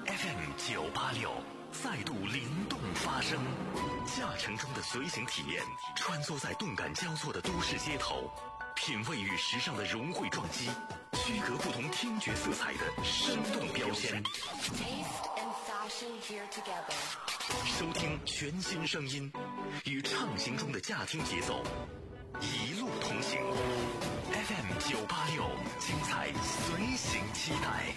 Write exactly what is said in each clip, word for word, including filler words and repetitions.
F M 九八六再度灵动发声，驾乘中的随行体验，穿梭在动感交错的都市街头，品味与时尚的融汇撞击，区隔不同听觉色彩的生动标签。收听全新声音，与畅行中的驾听节奏，一路同行。F M 九八六，精彩随行期待。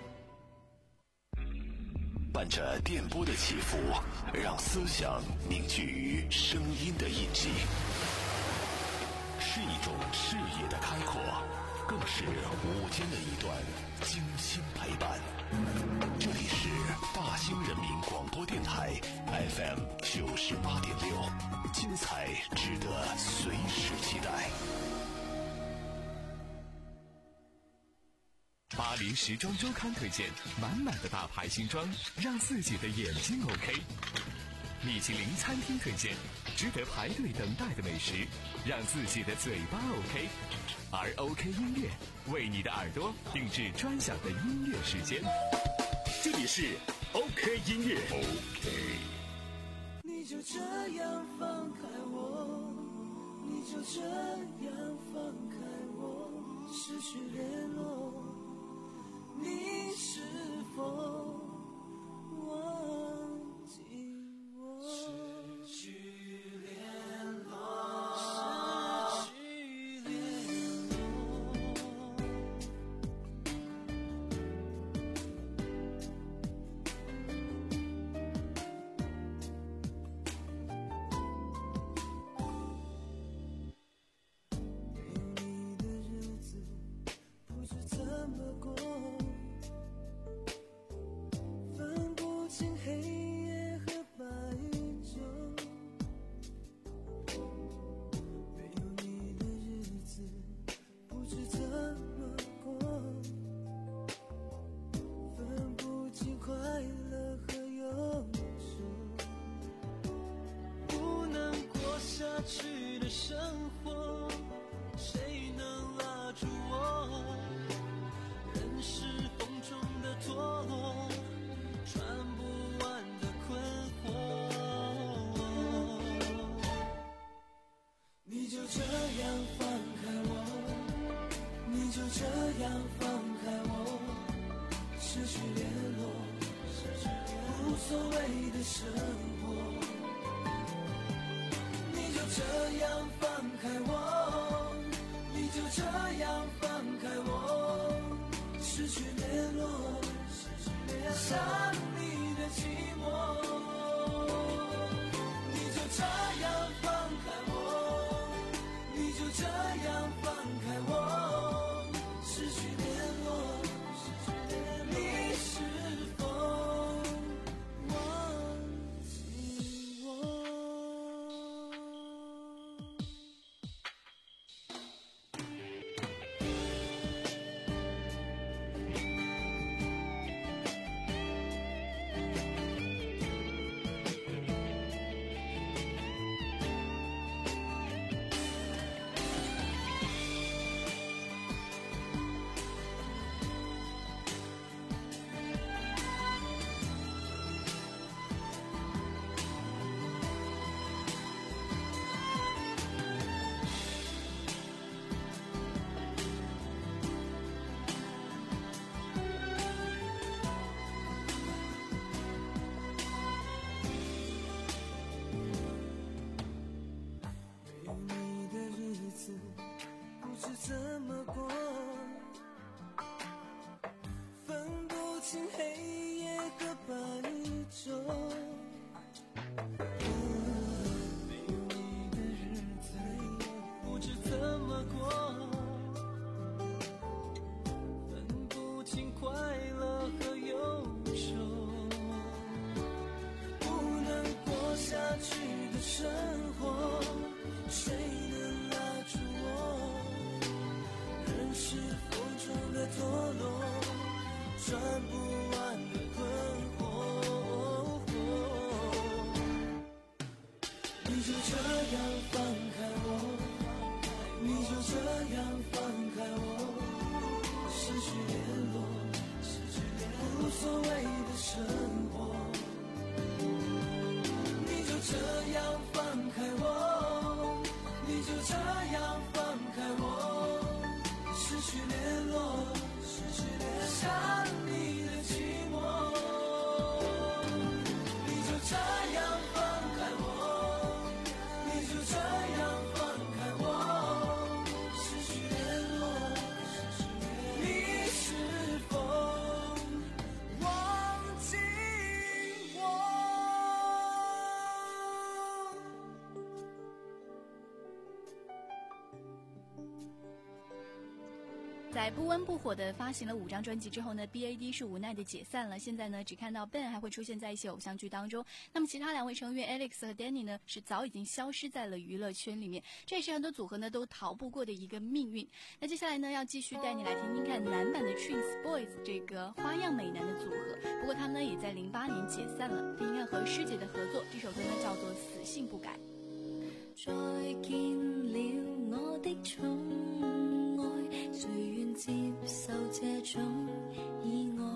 伴着电波的起伏，让思想凝聚于声音的印记，是一种视野的开阔，更是午间的一段精心陪伴。这里是大兴人民广播电台 F M 九十八点六，精彩值得随时期待。 巴黎时装周刊推荐满满的大牌新装，让自己的眼睛 OK。米其林餐厅推荐值得排队等待的美食，让自己的嘴巴 OK。而 OK 音乐为你的耳朵定制专享的音乐时间。这里是 OK 音乐 OK。 你就这样放开我，你就这样放开我，失去联络，你是否忘记我？失去联络，失去联络。没有你的日子不知怎么过，分不清黑夜和白昼。没有你的日子不知怎么过，分不清快乐和忧愁。不能过下去的生活，谁能拉住我？人是风中的陀螺，穿不完的困惑。你就这样放开我，你就这样放开我，失去联络，无所谓的生活。你就这样放开我，你就这样放开我，失去联络，想你的寂寞。你就这样放开我，你就这样放开我，失去联络，你是否忘记我？没有你的日子不知怎么过，分不清黑夜和白昼。没有你的日子不知怎么过，分不清快乐和忧愁。不能过下去的生活，谁能拉住我？人是风中的陀螺，转不完的困惑。你就这样放开我，你就这样放开我，失去联络，无所谓的生在不温不火的发行了五张专辑之后呢 ，B A D 是无奈的解散了。现在呢，只看到 Ben 还会出现在一些偶像剧当中。那么其他两位成员 Alex 和 Danny 呢，是早已经消失在了娱乐圈里面。这也是很多组合呢都逃不过的一个命运。那接下来呢，要继续带你来听听看男版的 Twins Boys 这个花样美男的组合。不过他们呢也在零八年解散了。听听看和师姐的合作，这首歌呢叫做《死性不改》。 再見了我的寵愛，誰願接受這種意外？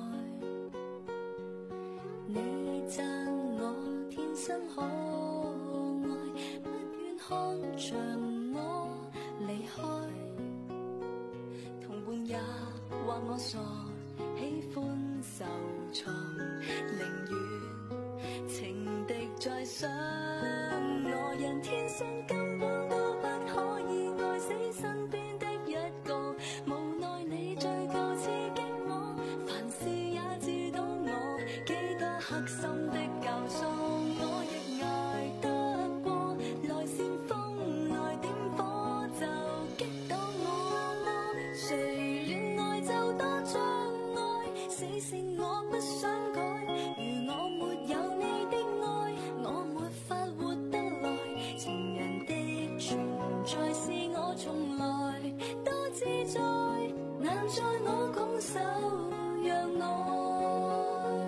你讚我天生可愛，不願看着我離開。同伴也話我傻，喜歡受挫，寧願情敵在想我，人天生根本都不可以愛死身邊的一個，無奈你最夠刺激我，凡事也知道我幾多黑心的教唆，我亦捱得過，來煽風來點火就擊倒我，誰戀愛就多障礙，死性我不想改，如我沒有你的愛，我沒法活得來，情人的存在是我從來都自在，難在我拱手讓愛。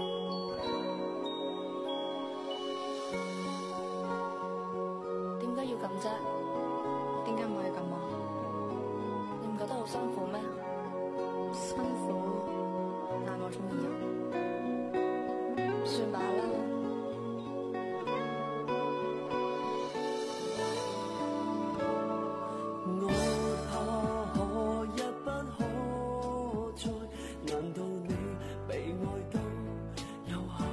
點解要咁啫？點解唔可以咁啊？你唔覺得好辛苦咩？辛苦，但我中意啊。算吧啦。我怕可一不可再，難道你被愛都有害？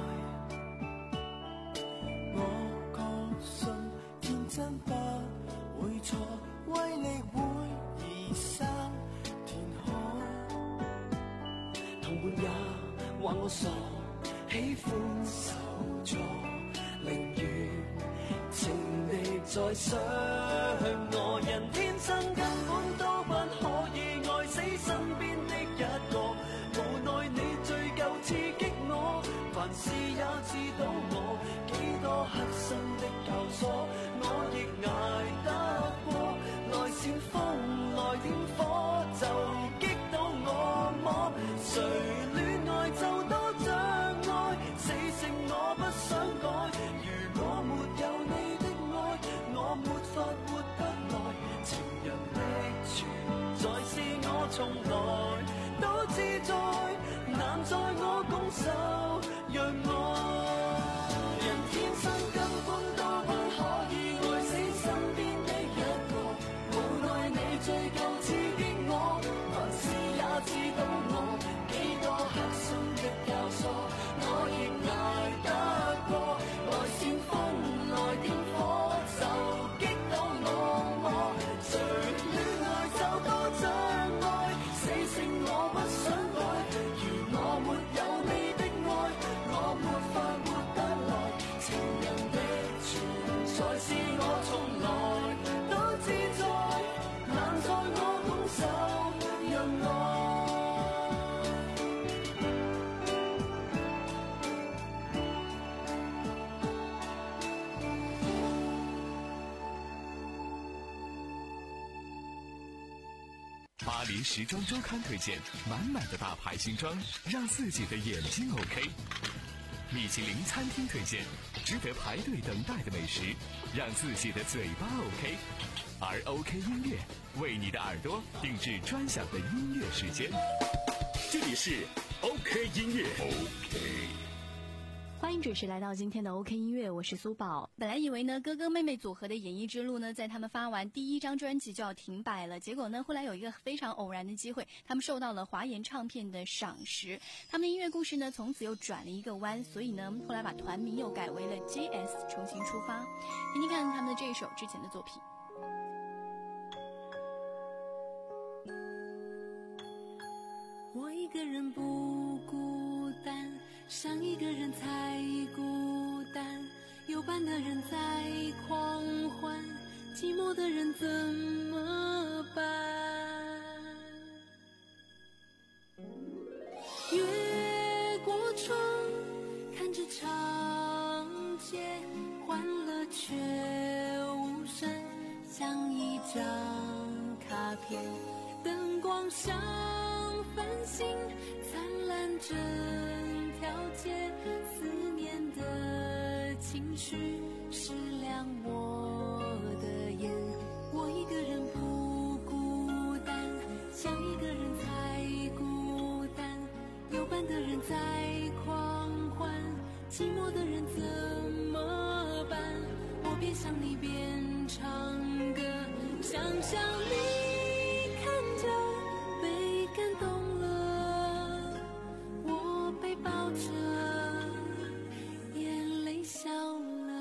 我確信天真不會錯，為你會移山填海。同伴也話我傻，喜歡受挫，寧願情敵在想我，人天生根本都不可以愛死身邊的一個，無奈你最夠刺激我，凡事也知道我幾多黑心的教唆，我亦捱得過，來煽風來點火就擊倒我麼？誰戀愛就多障礙，死性我不想改，如我沒有你的愛，我沒法活得來，情人的存在是我從來都自在，難在我拱手讓愛。人天生根本都不可以愛死身邊的一個，無奈你最夠刺激我，凡事也知道我幾多黑心的教唆，我亦捱得過，來煽風來點火就擊倒我麼？誰戀愛就多障礙，死性我不想改，如我沒有你的愛，我沒法活得來，情人的存在是我從來都自在，難在我拱手讓愛。 巴黎时装周刊推荐满满的大牌新装，让自己的眼睛 OK。米其林餐厅推荐值得排队等待的美食，让自己的嘴巴 OK。而 OK 音乐为你的耳朵定制专享的音乐时间。 这里是 OK 音乐 OK。 欢迎准时来到今天的 OK 音乐，我是苏宝。本来以为呢哥哥妹妹组合的演艺之路呢，在他们发完第一张专辑就要停摆了，结果呢后来有一个非常偶然的机会，他们受到了华研唱片的赏识，他们的音乐故事呢从此又转了一个弯，所以呢后来把团名又改为了 J S 重新出发。听听看他们的这一首之前的作品。 我一个人不孤单，想一个人才孤单，有伴的人在狂欢，寂寞的人怎么办？ 看着长街，欢乐却无声，像一张卡片，灯光像繁星，灿烂整条街，思念的情绪是亮我的眼，我一个人不孤单，想一个人才孤单，有伴的人在狂欢，寂寞的人怎么办？我边想你边唱歌，想象你看着被感动了，我被抱着眼泪笑了。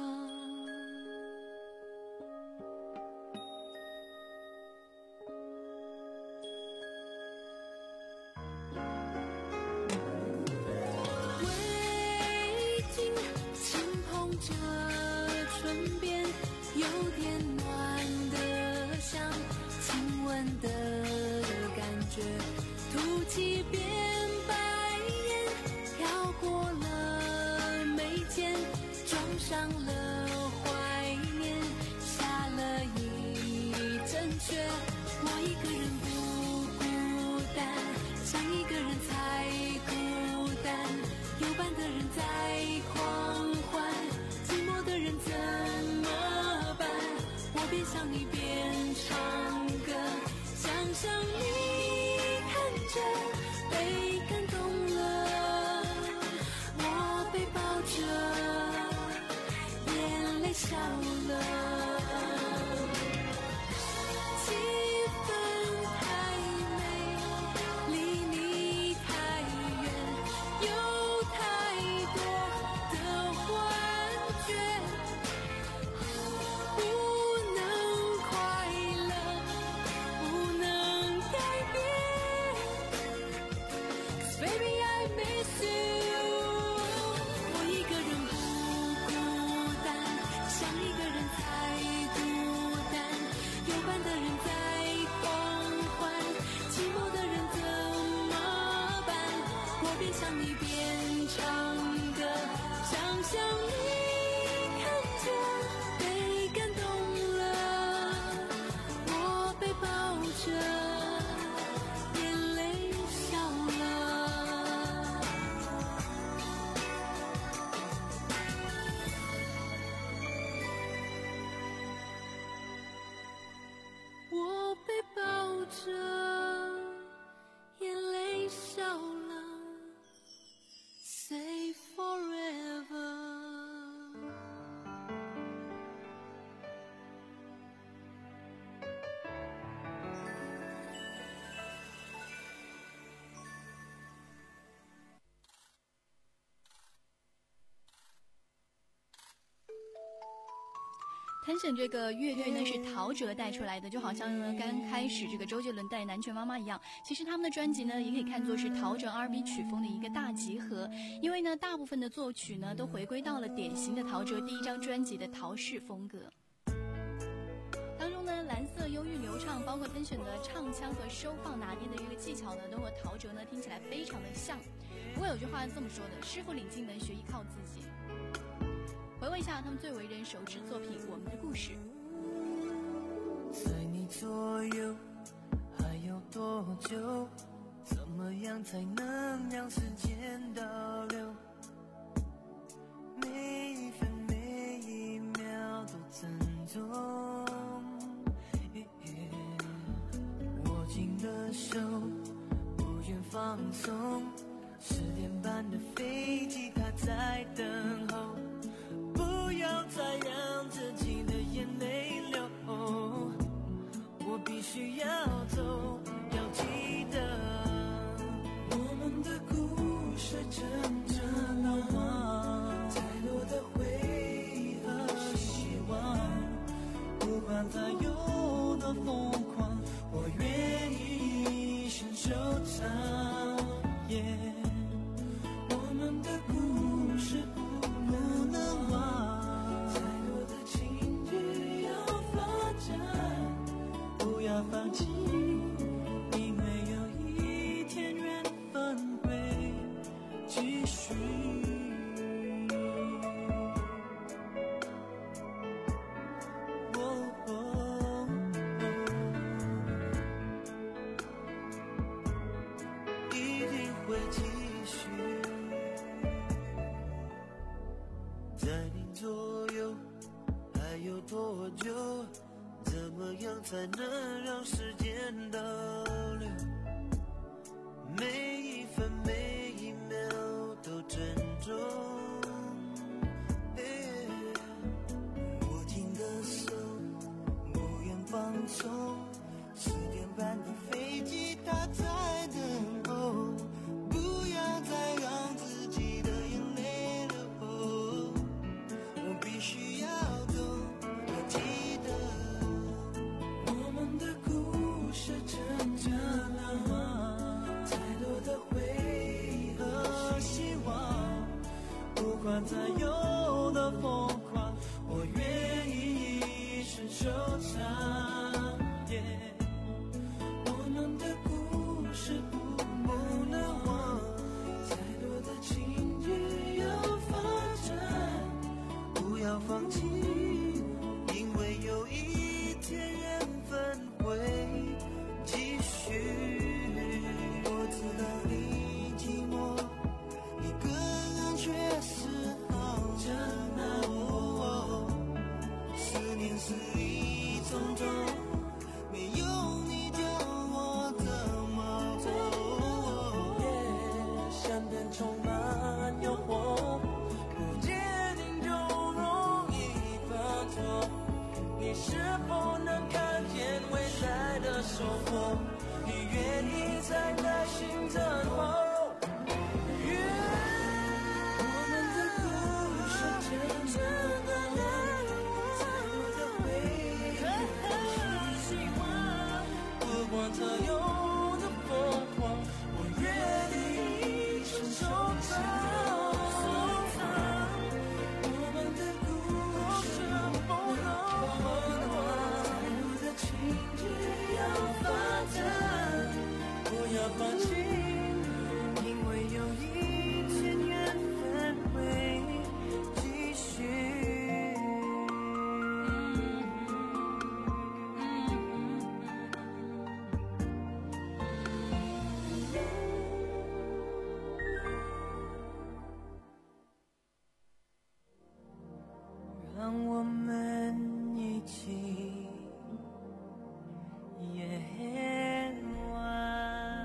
围巾轻碰着唇边，有点暖的像亲吻的感觉，吐气变白眼，飘过了眉间，装上了怀念，下了一阵雪，我一个人不孤单，想一个人才孤单，有伴的人在狂欢，寂寞的人怎么办？我边想你边唱歌，想象你看着被感动了，我被抱着眼泪笑了。气氛太美，离你太远，有太多的幻觉，不能快乐，不能改变。Cause baby I miss you， 我一个人不孤单，想一个人才孤单，有伴的人在狂欢，寂寞的人怎么办？我边想你边唱歌，想象你看着被感动了，我被抱着眼泪笑了。我被抱着眼泪笑了。Say forever。 Tension 这个乐队呢是陶喆带出来的，就好像呢刚开始这个周杰伦带南拳妈妈一样。其实他们的专辑呢也可以看作是陶喆 R and B 曲风的一个大集合，因为呢大部分的作曲呢都回归到了典型的陶喆第一张专辑的陶式风格。当中呢蓝色忧郁流畅，包括 Tension 的唱腔和收放拿捏的这个技巧呢，都和陶喆呢听起来非常的像。不过有句话是这么说的，师傅领进门，学艺靠自己。回味一下他们最为人熟知作品《我们的故事》。 在你左右还有多久？怎么样才能让时间倒流？每一分每一秒都珍重。握紧的手，不愿放松。十点半的飞机，它在等候。不要再让自己的眼泪流，我必须要走，要记得我们的故事真正难忘，太多的回忆和希望，不管它有多疯狂，我愿意一生收藏。Yeah， 我们的故事不能忘，太多的情绪要发展，不要放弃，因为有一天缘分会继续。 多久？怎么样才能让时间倒流？每一分每一秒都珍重。握紧的手，不愿放手。十点半的飞机，它在等候。不要再让自己的眼泪流，我必须要走。要记得，我们的故事成长了太多的回忆和希望，不管再有的疯狂，我愿意一生收藏。我们的故事不不能忘，再多的情节要发展，不要放弃，因为有一天缘分会继续。我知道你寂寞，一个人却是好折磨。思念是一种痛，没有你叫我怎么走？相片充满诱惑，不坚定就容易犯错。你是否能看见未来的收获？你愿意在耐心等候？我们的故事真正的来再多的回忆和希望，不管它有的疯狂，我愿意一生收藏。我们的故事不能忘，再多的情节要发展，不要放弃，因为有一天缘分会继续。让我们一起夜晚。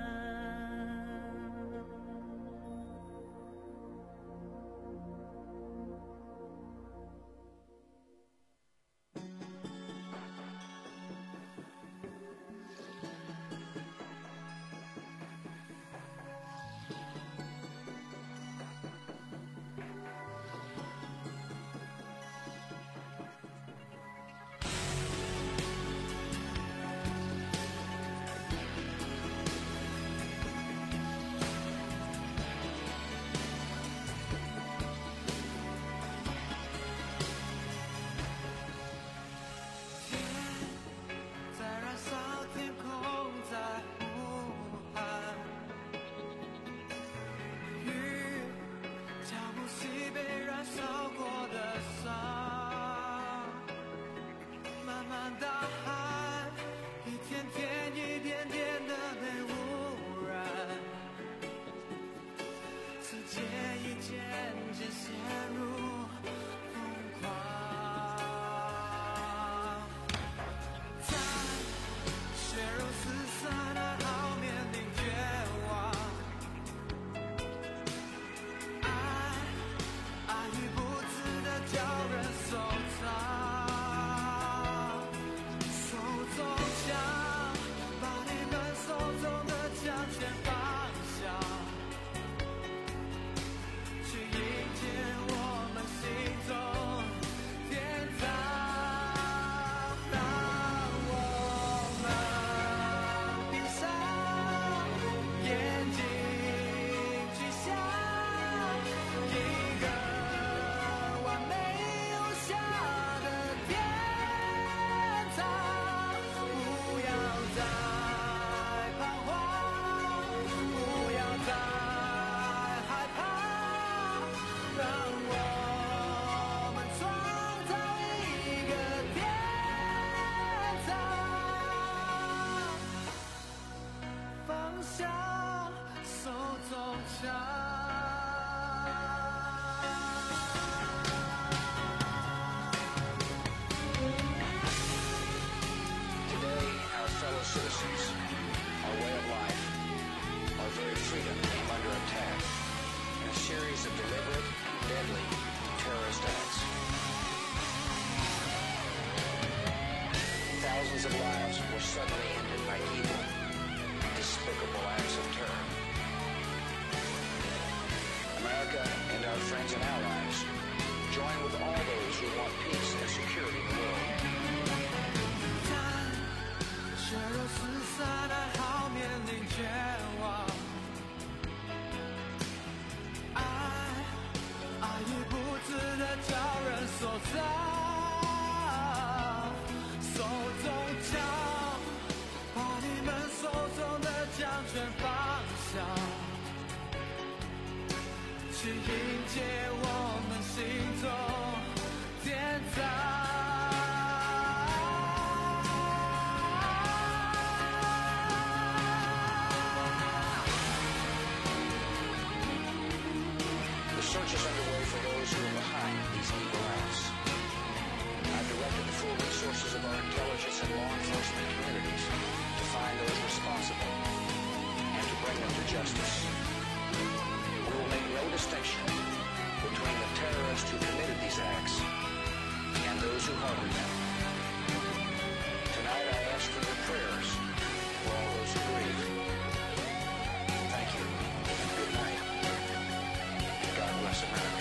suddenly ended by evil, despicable acts of terror. America and our friends and allies join with all those who want peace and security in the world. 血肉四散的好面临绝望，爱爱已不自的叫人所藏，手中枪，把你们手中的将权放下，去迎接我们心中天堂。 Search is underway for those who are behind these evil acts. I've directed the full resources of our intelligence and law enforcement communities to find those responsible and to bring them to justice. We will make no distinction between the terrorists who committed these acts and those who harbored them. Tonight I ask for your prayers for all those who grieve. Thank you and good night. God bless America.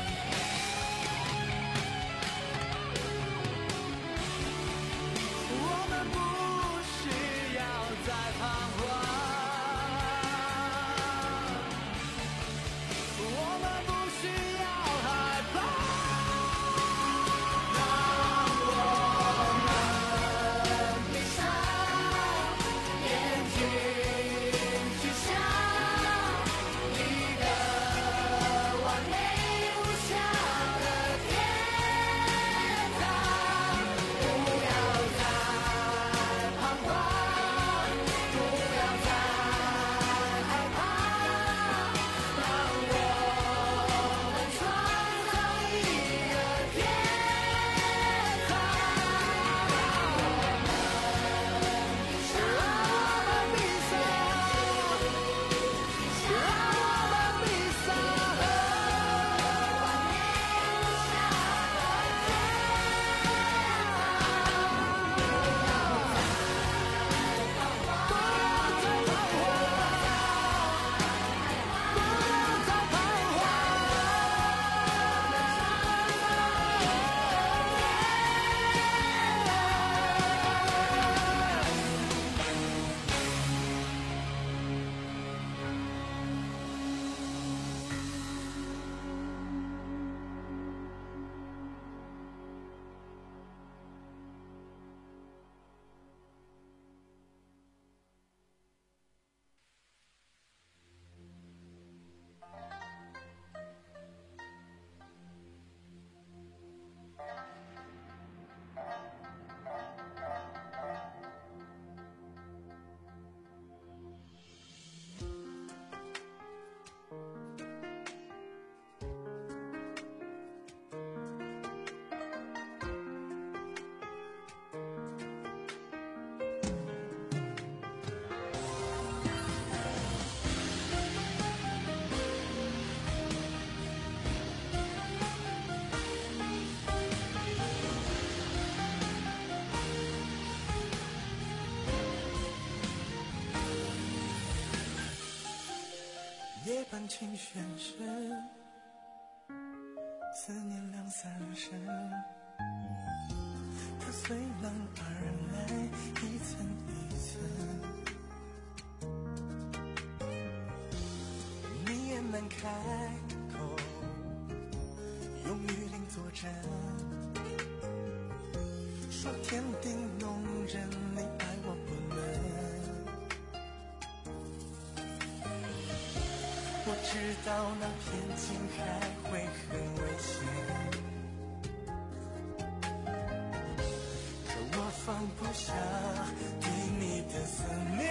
我们不需要再彷徨，我们不需要害怕，让我们闭上眼睛去想一个完美无瑕的天堂，不要再彷徨，不要再害怕，让我们创造一个天堂，让我们闭上，让我们闭上，让我们闭上完美无瑕的夜半轻旋声，思念两三声，它随浪而来，一层一层，你也难开口，用雨林作证，说天地弄人，你爱我不能。我知道那片青海会很危险，可我放不下对你的思念。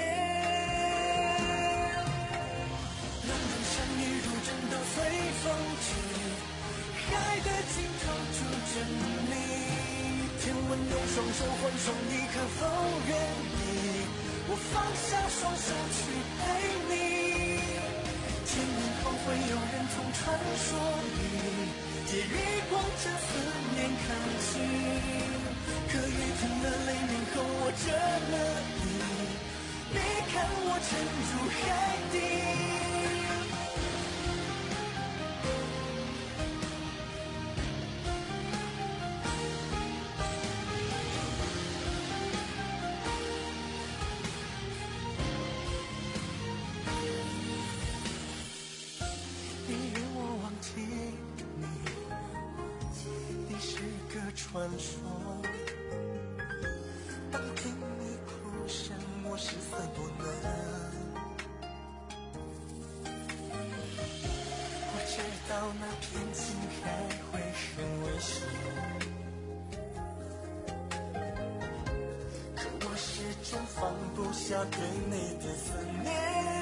让人山雨如针都随风去，海的尽头住着你。天问用双手换上你，可否愿意？我放下双手去陪你。千年后会有人从传说里借月光将思念看清。可雨停了，雷鸣后我折了翼，别看我沉入海底。传说，当听你哭声，我失色不能。我知道那片情还会很危险，可我始终放不下对你的思念。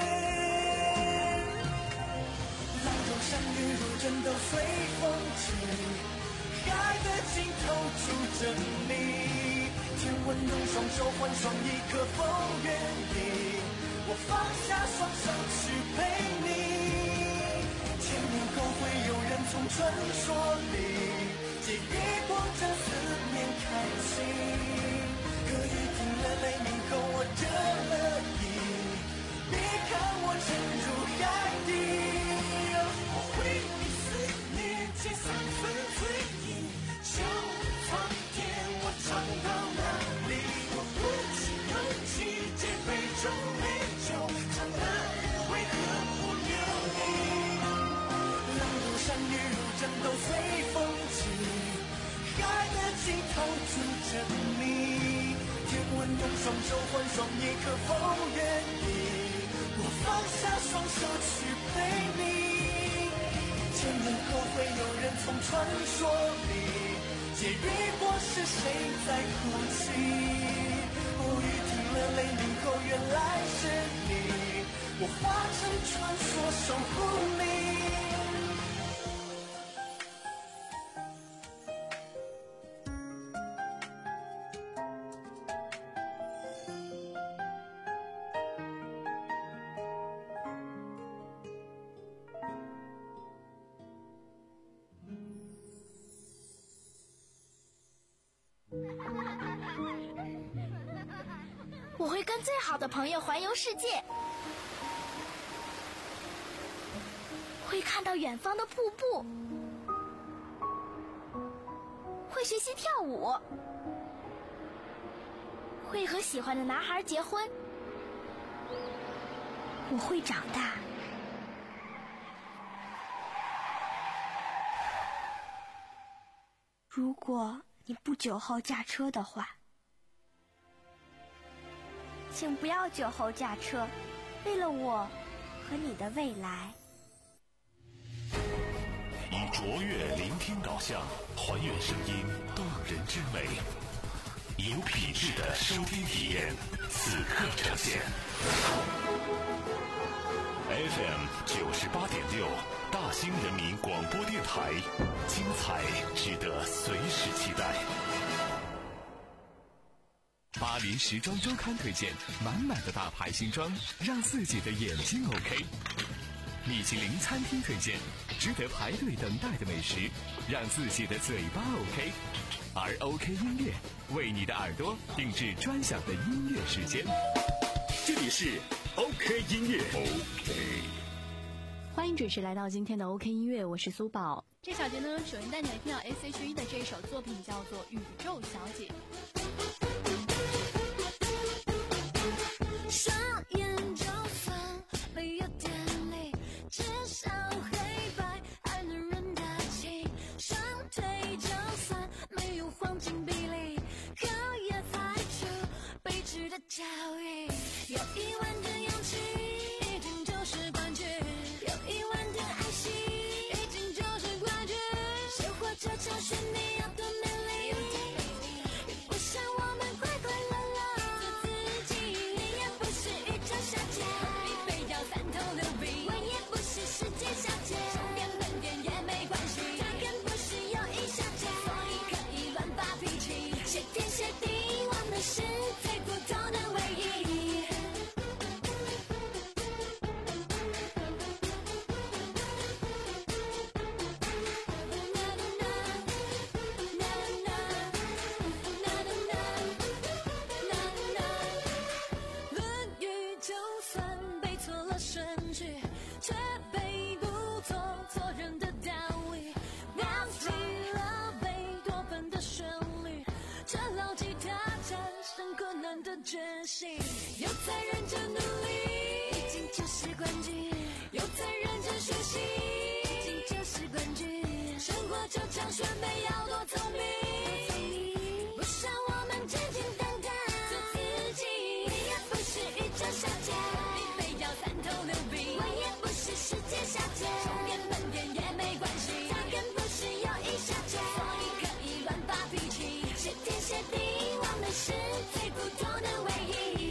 浪中相遇，如针都随风起。海的尽头住着你，天文用双手换双翼，可否愿意我放下双手去陪你？千年后会有人从传说里借月光将思念看清。可雨停了，雷鸣后我折了翼，别看我沉入海底。我为你思念解三分醉意，就放天我唱到哪里，我鼓起勇气借杯中美酒，唱了为何不留你？浪中相遇，如针都随风起，海的尽头住着你，天文用双手换双翼，可否愿意我放下双手去陪你？千年后会有人从传说里借月光，是谁在哭泣？我雨停了，雷鸣后原来是你，我化成传说守护你。 我会跟最好的朋友环游世界，会看到远方的瀑布，会学习跳舞，会和喜欢的男孩结婚。我会长大。如果你不酒后驾车的话，请不要酒后驾车，为了我和你的未来。 以卓越聆听导向，还原声音动人之美，有品质的收听体验，此刻呈现。F M 九十八点六，大兴人民广播电台，精彩值得随时期待。 巴黎时装周刊推荐满满的大牌新装，让自己的眼睛 OK。米其林餐厅推荐值得排队等待的美食，让自己的嘴巴 OK。而 OK 音乐为你的耳朵定制专享的音乐时间。这里是 OK 音乐 OK。 欢迎准时来到今天的 OK 音乐，我是苏宝。这小节呢，首先带你来听到 S H E 的这首作品，叫做《宇宙小姐》。 双眼就算没有电力，至少黑白还能认得清。双腿就算没有黄金比例，可也排除卑职的教育。有一万点勇气，已经就是冠军；有一万点爱惜，已经就是冠军。生活这场选你要多美丽， 就像选美要多聪明，不像我们简简单单做自己。你也不是宇宙小姐，你非要三头六臂，我也不是世界小姐，充电笨点也没关系，她更不是友谊小姐，所以可以乱发脾气，谢天谢地，我们是最普通的唯一。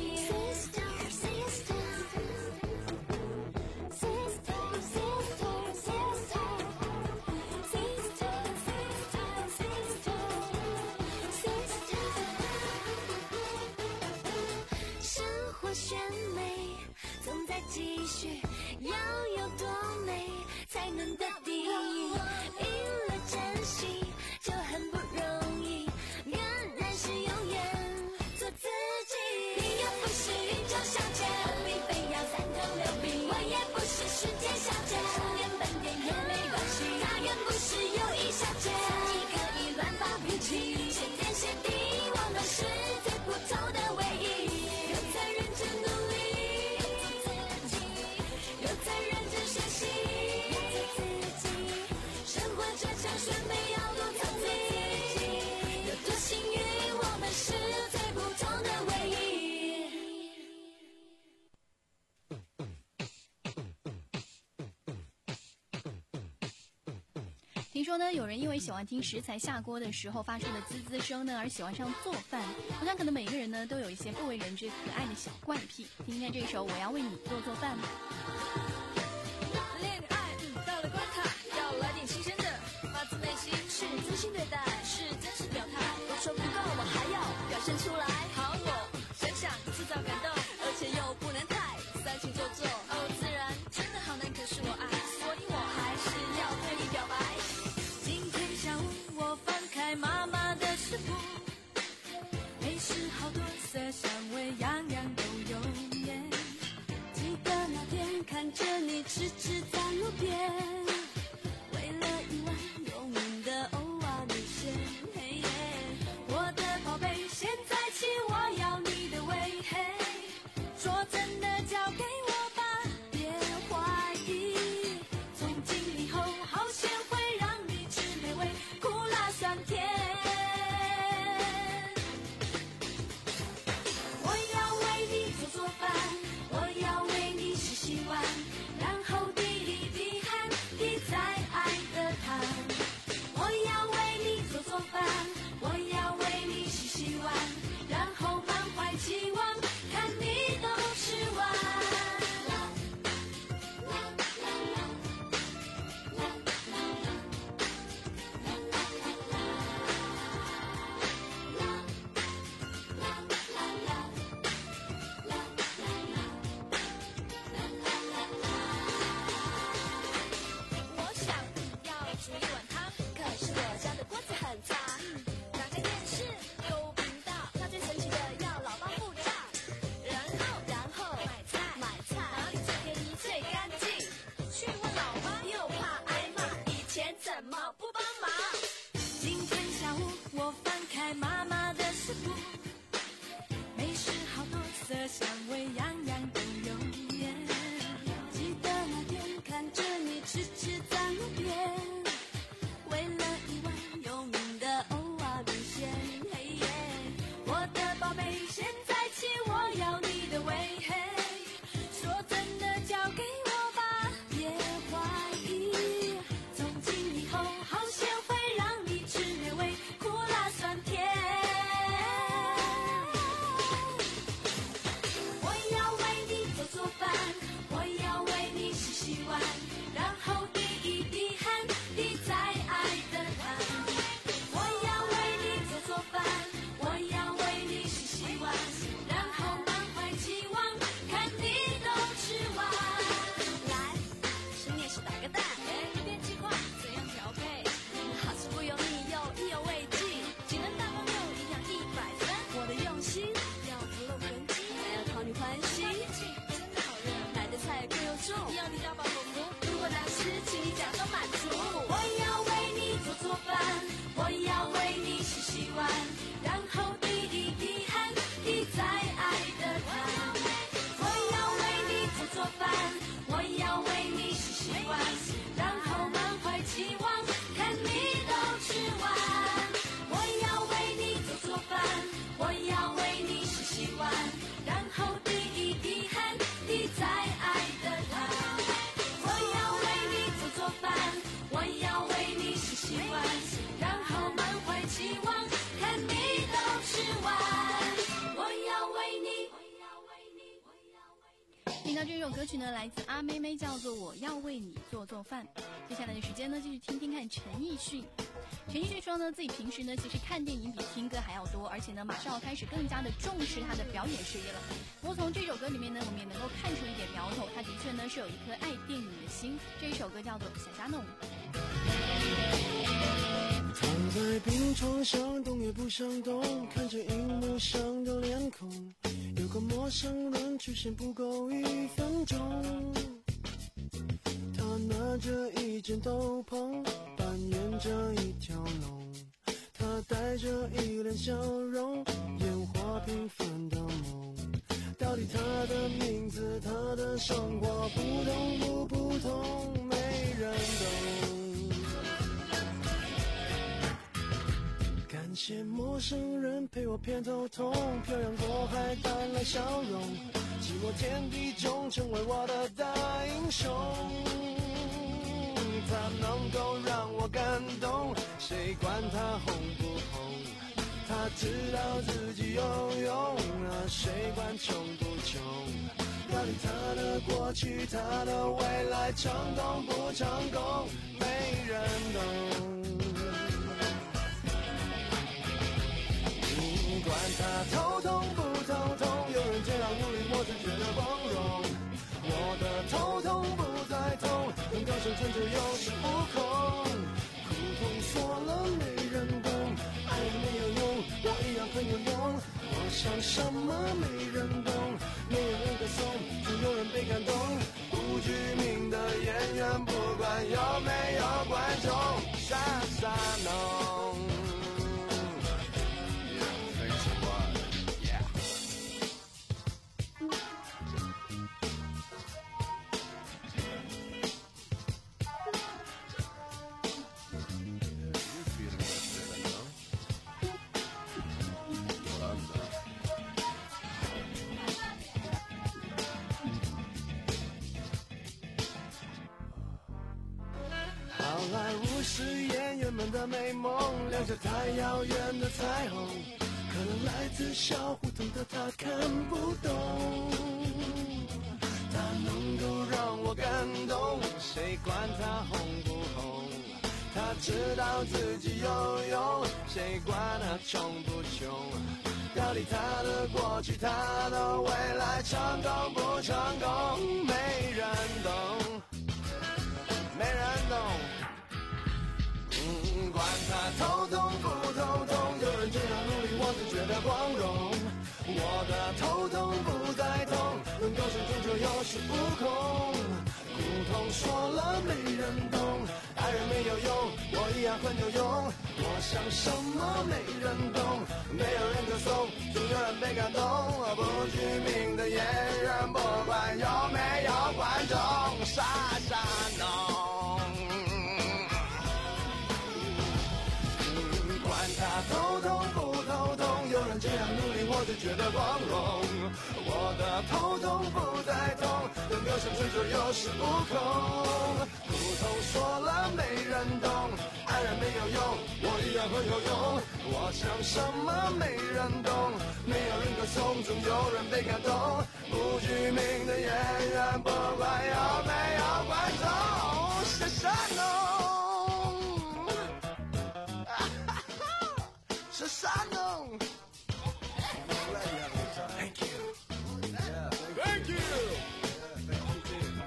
选美总在继续，要有多美才能得第一？赢了珍惜就很不容易，仍然是永远做自己。你也不是宇宙小姐，你非要三头六臂，我也不是世界小姐，充点笨点也没关系，她更不是友谊小姐，所以可以乱发脾气，谢天谢地，我们是最普通的唯一。 听说呢，有人因为喜欢听食材下锅的时候发出的滋滋声呢，而喜欢上做饭。我想可能每个人呢都有一些不为人知可爱的小怪癖。听听这首《我要为你做做饭》。 恋爱、嗯、到了关卡，要来点新鲜的，发自内心是真心对待，是真实表态。我说不够，我还要表现出来。好，我想想制造感动，而且又不能太煽情做作。哦，自然真的好难，可是我爱，所以我还是要对你表白。下午我翻开妈妈的食谱，美食好多色香味样样都有耶。记得那天开听到这首歌曲呢，来自阿妹妹，叫做《我要为你做做饭》。接下来的时间呢，继续听听看陈奕迅。陈奕迅说呢，自己平时呢其实看电影比听歌还要多，而且呢马上要开始更加的重视他的表演事业了。不过从这首歌里面呢，我们也能够看出一点苗头，他的确呢是有一颗爱电影的心。这一首歌叫做《小虾弄》。 躺在病床上，动也不想动，看着荧幕上的脸孔，有个陌生人出现不够一分钟。他拿着一件斗篷，扮演着一条龙，他带着一脸笑容，演化平凡的梦。到底他的名字，他的生活不同不普通，没人懂。感谢陌生人陪我偏头痛，漂洋过海带来笑容，寂寞天地中成为我的大英雄。他能够让我感动，谁管他红不红？他知道自己有用啊，谁管穷不穷？到底他的过去，他的未来，成功不成功，没人懂。管他头痛不头痛，有人这样努力，我才觉得光荣。我的头痛不再痛，能够生存就有恃无恐。苦痛说了没人懂，爱没有用，我一样很有用。我想什么没人懂，没有人歌颂，就有人被感动。不具名的演员，不管有没有观众，傻傻弄。好莱坞是演员们的美梦，亮着太遥远的彩虹，可能来自小胡同的他看不懂。他能够让我感动，谁管他红不红？他知道自己有用，谁管他穷不穷？到底他的过去，他的未来，成功不成功，没人懂，没人懂。嗯，管他头痛不头痛，有人这样努力，我才觉得光荣。我的头痛不再痛，能够生存就有恃无恐。苦痛说了没人懂，爱人没有用，我一样很有用。我想什么没人懂，没有人歌颂，总有人被感动。不具名的演员，不管有没有观众，傻傻弄。管他头痛不头痛，有人这样努力，我就觉得光荣。我的头痛不再痛，能够生存就有恃无恐。苦痛说了没人懂，爱人没有用，我一样很有用。我想什么没人懂，没有人歌颂，总有人被感动。不具名的演员，不管有没有观众，傻傻弄。傻傻弄。Thank you. Yeah, thank you. Yeah, thank you too.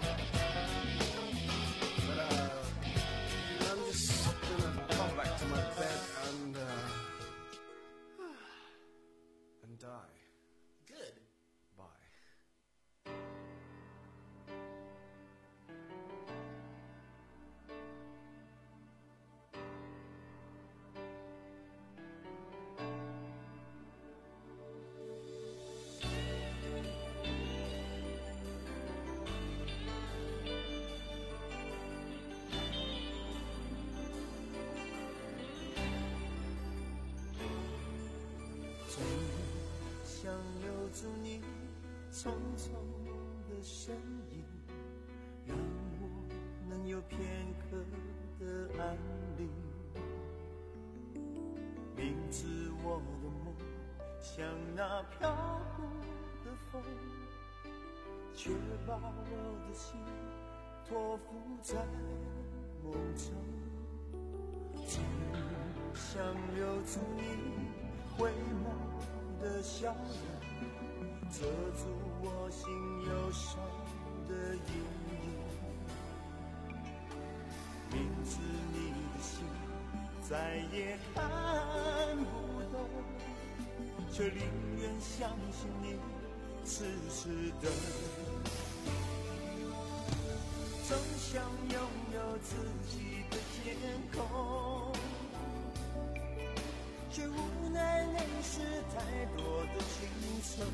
But uh, I'm just gonna pop back to my bed and uh, and die. Good. Bye. 想留住你匆匆的身影，让我能有片刻的安宁。明知我的梦像那飘忽的风， 却把我的心托付在梦中，只想留住你回眸的笑容，遮住我心忧伤的阴影。明知你的心再也看不懂，却宁愿相信你痴痴的。总想拥有自己的天空，却无奈泪湿太多的青春。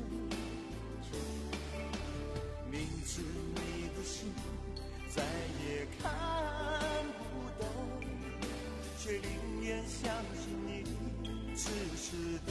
明知你的心再也看不懂，却宁愿相信你痴痴的。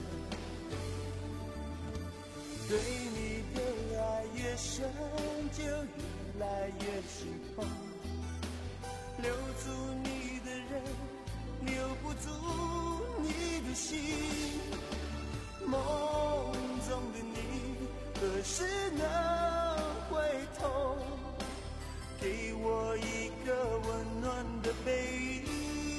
对你的爱越深，就越来越心痛。留住你的人，留不住你的心。梦中的你，何时能回头，给我一个温暖的背影？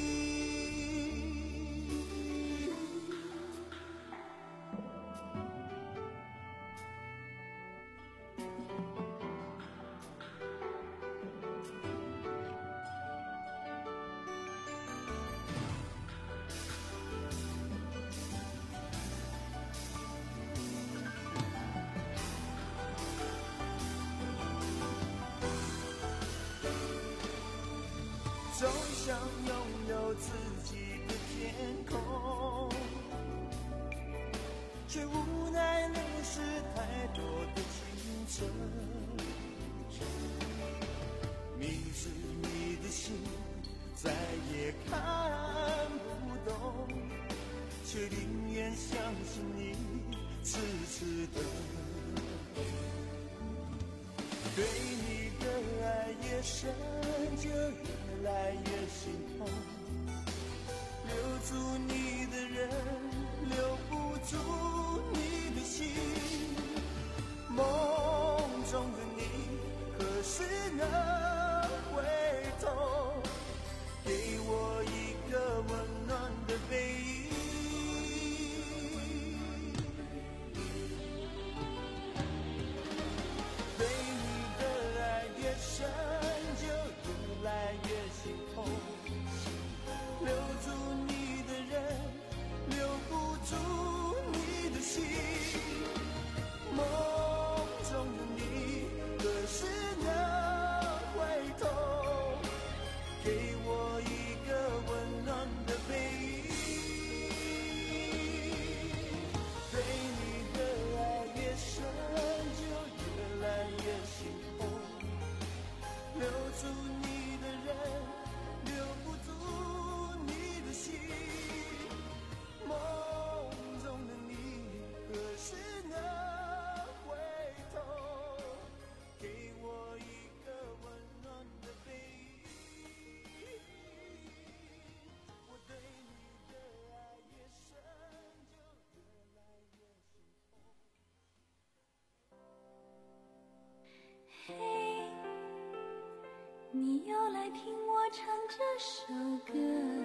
总想拥有自己的天空，却无奈流失太多的青春。明知你的心再也看不懂，却宁愿相信你痴痴的。对你的爱越深，就越来越心痛。留住你的人，留不住你的心。梦中的你，何时能回头，给我一个温暖的背影？对你的爱越深，就越来越心痛。留住你的人，留不住你的心。梦中的你，何时能回头，给我一个温暖的背影？对你的爱越深，就越来越心痛。留住你的人，留不住你的心。梦中的你，何时能回头，给我一个温暖的背影？我对你的爱越深，就越来越心痛。 嘿，你又来听我唱这首歌，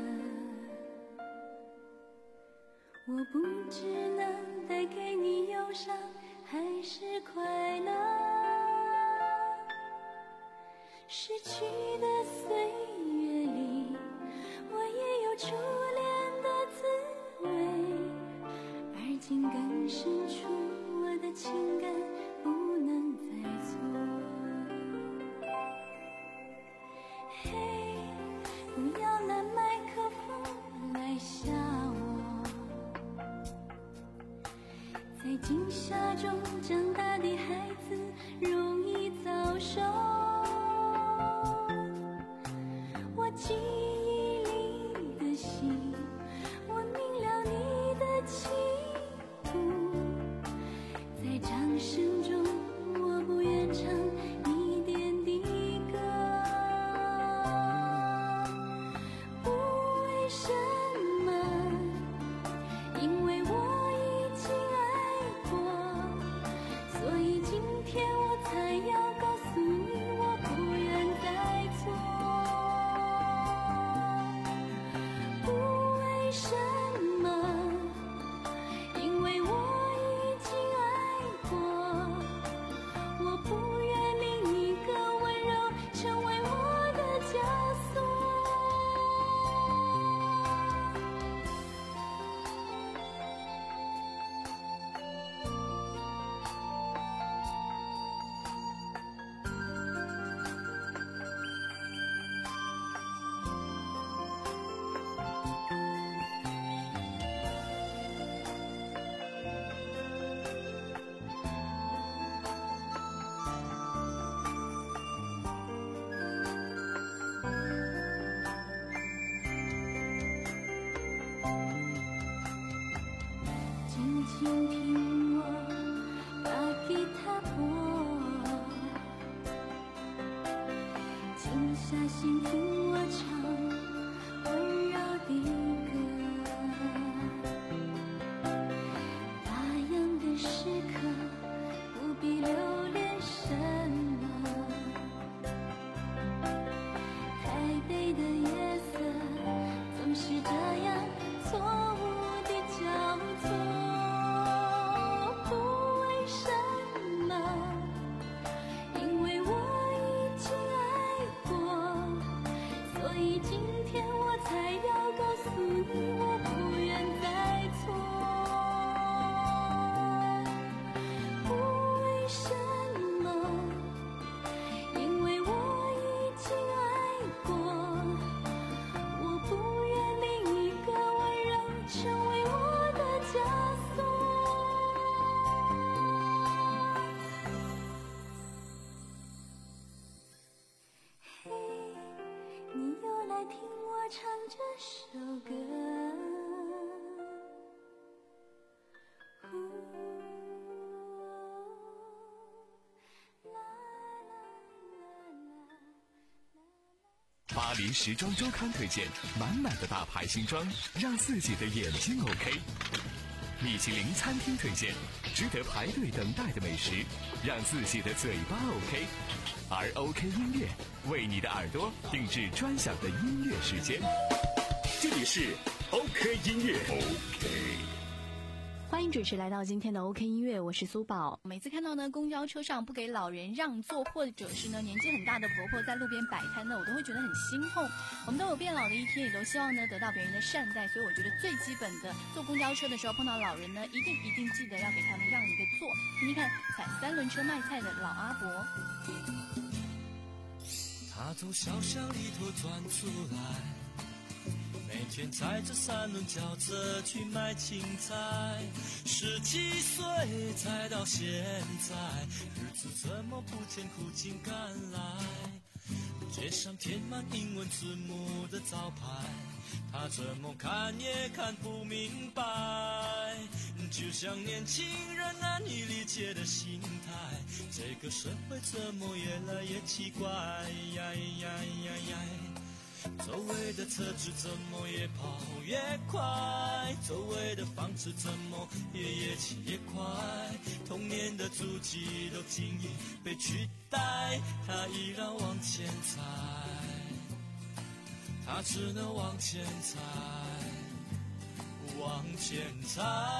我不知能带给你忧伤还是快乐。逝去的岁月里，我也有初恋的滋味，而今更深处我的情感不能再错。嘿，不要拿麦克风来吓我，在惊吓中长大的孩子容易早熟。我记忆里的心，我明了你的企图，在掌声中我不愿唱一点的歌。不为什么，因为我已经爱过，所以今天我请听我把吉他拨，静下心听我唱温柔的歌。打烊的时刻不必留恋什么，台北的夜色总是这样错误的交错。不为什么，因为我已经爱过，所以今天我才要告诉你，我不愿再错。不为什么，因为我已经爱过，我不愿另一个温柔成为我的枷锁。嘿，你又来听我唱这首歌。呼啦啦啦啦啦。 巴黎时装周刊推荐满满的大牌新装，让自己的眼睛 OK。米其林餐厅推荐值得排队等待的美食，让自己的嘴巴 OK。而 OK 音乐为你的耳朵定制专享的音乐时间。 这里是 OK 音乐 OK。 欢迎准时来到今天的 OK 音乐，我是苏宝。每次看到呢公交车上不给老人让座，或者是呢年纪很大的婆婆在路边摆摊呢，我都会觉得很心痛。我们都有变老的一天，也都希望呢得到别人的善待，所以我觉得最基本的，坐公交车的时候碰到老人呢，一定一定记得要给他们让一个座。听听看，踩三轮车卖菜的老阿伯。 他从小巷里头钻出来，每天踩着三轮轿车去卖青菜，十七岁才到现在，日子怎么不见苦尽甘来？街上填满英文字母的招牌，他怎么看也看不明白，就像年轻人难以理解的心态，这个社会怎么越来越奇怪呀呀呀呀！周围的车子怎么越跑越快，周围的房子怎么也越起越快，童年的足迹都经已被取代，他依然往前踩，他只能往前踩，往前踩，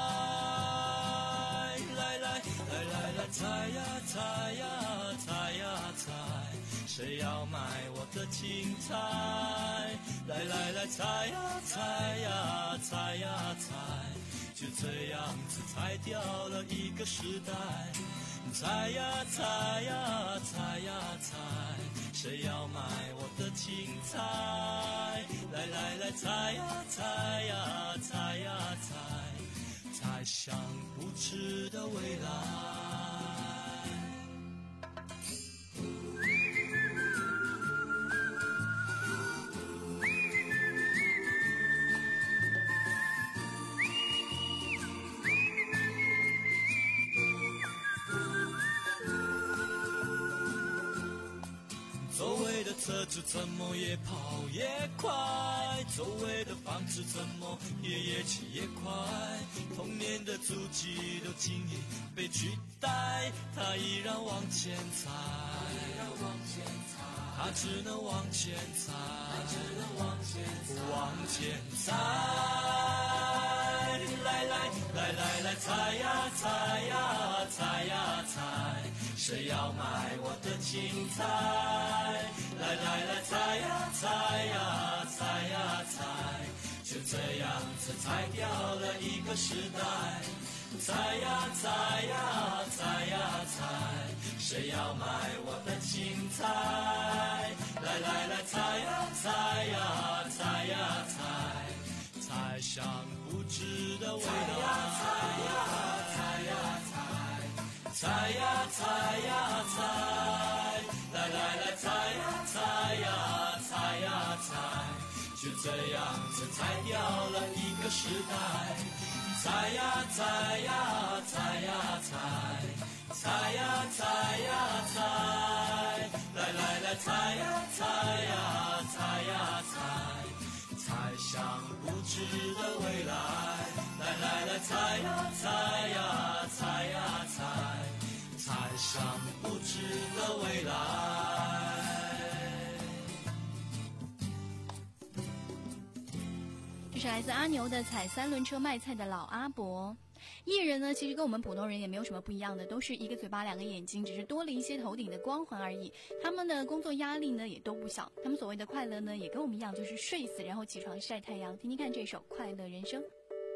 来来来来来，踩呀踩呀踩呀踩，谁要买我的青菜？来来来，踩呀踩呀踩呀踩，就这样子踩掉了一个时代。踩呀踩呀踩呀踩，谁要买我的青菜？来来来，踩呀踩呀踩呀踩，踩向不知的未来。周围的车子怎么越跑越快，周围的房子怎么也越起越快，童年的足迹都经已被取代，他依然往前踩，他只能往前踩，往前踩，来来来来来，踩呀踩呀踩呀踩，谁要买我的青菜？来来来，踩呀踩呀踩呀踩，就这样子踩掉了一个时代。踩呀踩呀踩呀踩，谁要买我的青菜？来来来，踩呀踩呀踩呀踩，踩向不知的未来。踩呀踩呀踩，踩呀踩呀踩，来来来，踩呀踩呀踩呀踩，就就这样子才掉了一个时代。猜呀猜呀猜呀猜，猜呀猜呀猜，来来来猜呀猜呀猜呀猜，猜想不知的未来。来来来猜呀猜呀猜呀猜，猜想不知的未来。 这是来自阿牛的踩三轮车卖菜的老阿伯。艺人呢，其实跟我们普通人也没有什么不一样的，都是一个嘴巴两个眼睛，只是多了一些头顶的光环而已。他们的工作压力呢也都不小，他们所谓的快乐呢也跟我们一样，就是睡死然后起床晒太阳。听听看这首《快乐人生》。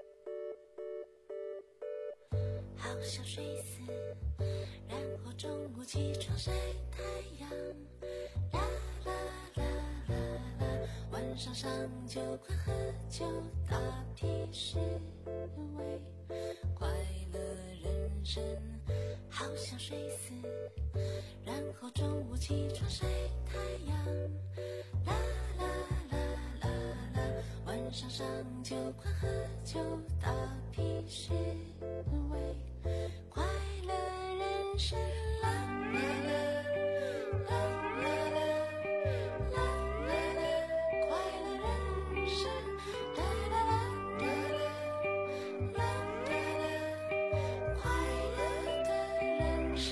好想睡死，然后中午起床晒太阳，啦啦啦啦啦，晚上上酒馆喝酒打屁示威，快乐人生。好想睡死，然后中午起床晒太阳，啦啦啦啦啦，晚上上酒馆喝酒打屁示威，快乐人生，啦啦啦啦啦啦啦啦啦，快乐人生，啦啦啦啦啦啦啦，快乐的人生。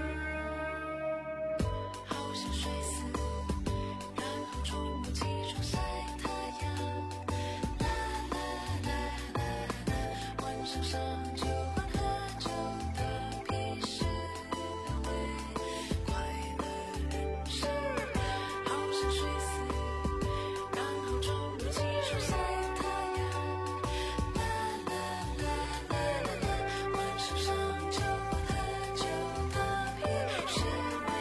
好想睡死，然后中午起床晒太阳，啦啦啦啦啦，晚上上酒馆喝酒打屁示威，快乐人生。好想睡死，然后中午起床晒太阳，啦啦啦啦啦，晚上上酒馆喝酒打屁示威。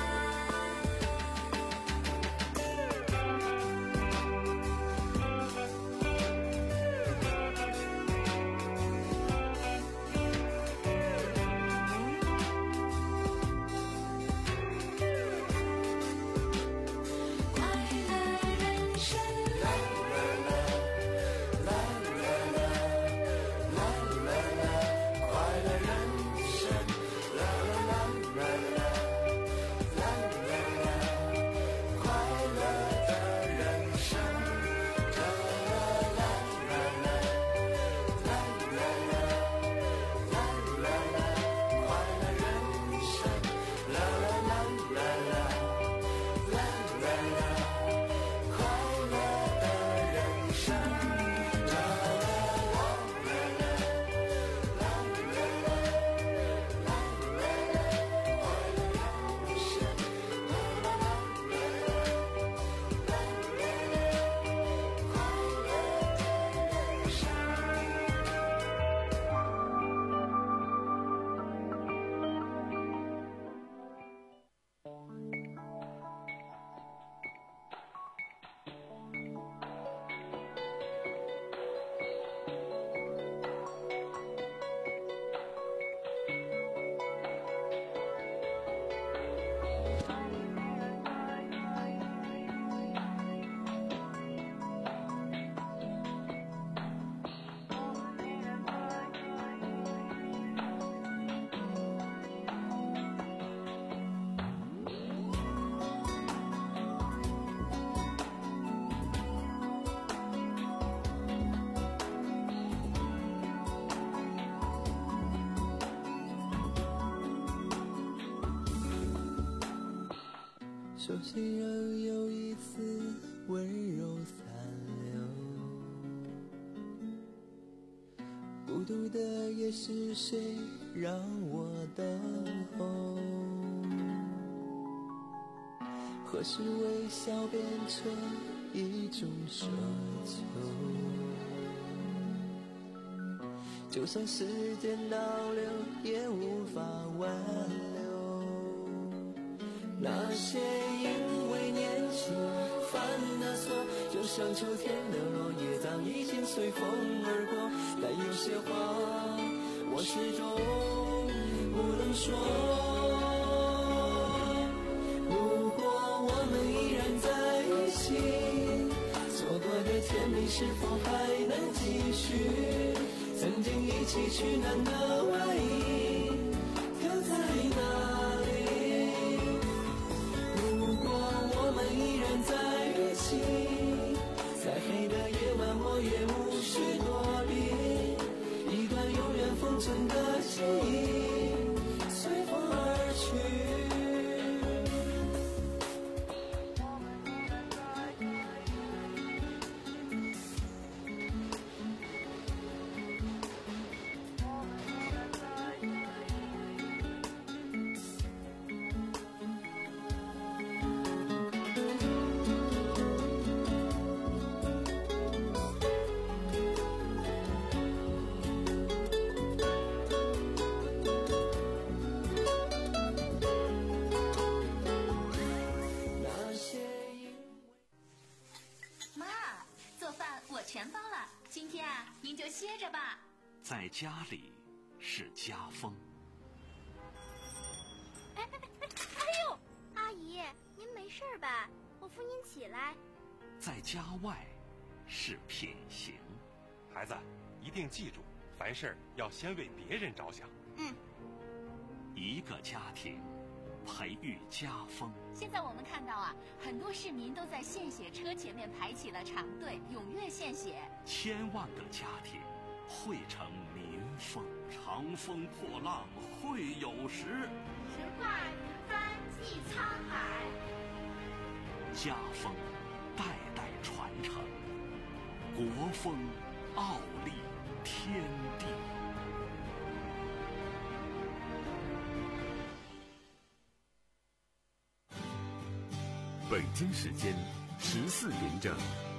快乐人生，啦啦啦啦啦啦啦啦啦，快乐人生，啦啦啦啦啦啦啦啦，快乐的人生，啦啦啦啦啦啦啦啦啦啦啦，快乐人生，啦啦啦啦啦。啦啦啦，快乐的人生，啦啦啦啦啦啦啦啦啦啦，快乐人生，啦啦啦啦啦啦手心仍有一丝温柔残留，孤独的夜是谁让我等候？何时微笑变成一种奢求？就算时间倒流，也无法挽留。那些因为年轻犯的错，就像秋天的落叶，早已经随风而过。但有些话，我始终不能说。如果我们依然在一起，错过的问你是否还能继续？曾经一起取暖的外衣丢在哪里？如果我们依然在一起，在黑的夜晚我也无需躲避，一段永远封存的记忆随风而去。 歇着吧。 在家里是家风。 哎哎哎哎呦，阿姨，您没事吧？我扶您起来。 在家外是品行。 孩子，一定记住，凡事要先为别人着想。 嗯。 一个家庭培育家风。 现在我们看到啊，很多市民都在献血车前面排起了长队，踊跃献血。 千万个家庭汇成民风。长风破浪会有时， 直挂云帆济沧海。 家风代代传承，国风傲立天地。 北京时间十四点整。